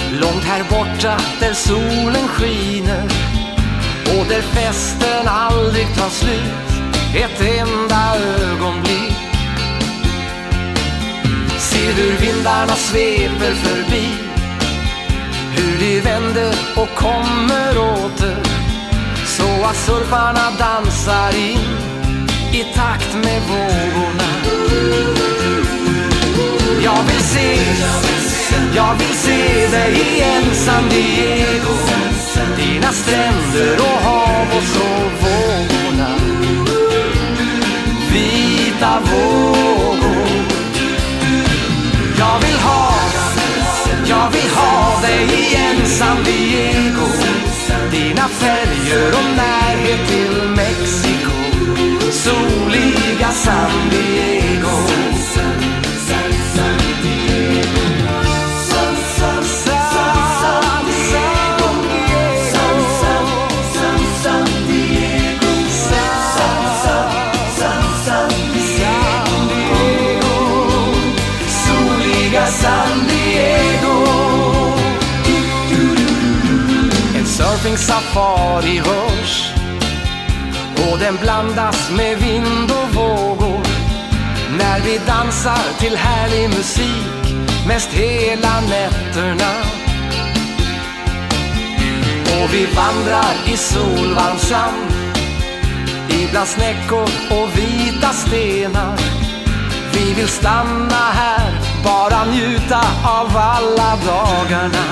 Långt här borta där solen skiner och där festen aldrig tar slut, ett enda ögonblick. Ser hur vindarna sveper förbi, hur de vänder och kommer åter, så att surfarna dansar in i takt med vågorna. Jag vill se dig igen, San Diego, dina stränder och hav och så vågorna, vita vågor. Jag vill ha dig igen, San Diego, dina färger och närhet till Mexiko, soliga San Diego. San Diego. En surfing safari hörs och den blandas med vind och vågor, när vi dansar till härlig musik mest hela nätterna. Och vi vandrar i solvarm sand, ibland snäckor och vita stenar. Vi vill stanna här, bara njuta av alla dagarna.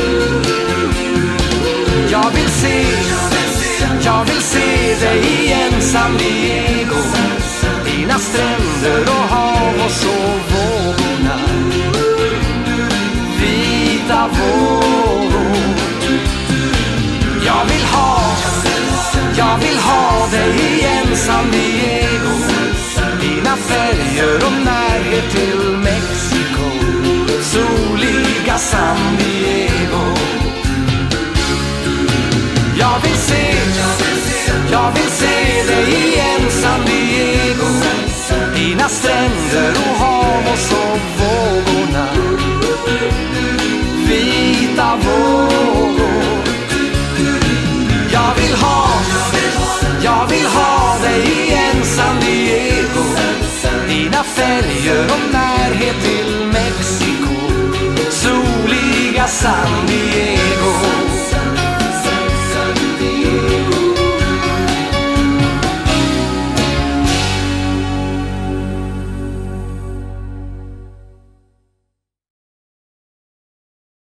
Jag vill se dig igen, San Diego, dina stränder och hav och så vågorna, vita vågor. Jag vill ha dig igen, San Diego, dina färger och närhet till Mexiko, soliga San Diego. Jag vill se dig igen, San Diego, dina stränder och hav och så vågorna, vita vågor. Jag vill ha dig igen, San Diego, dina färger och närhet till Mexiko, soliga San Diego.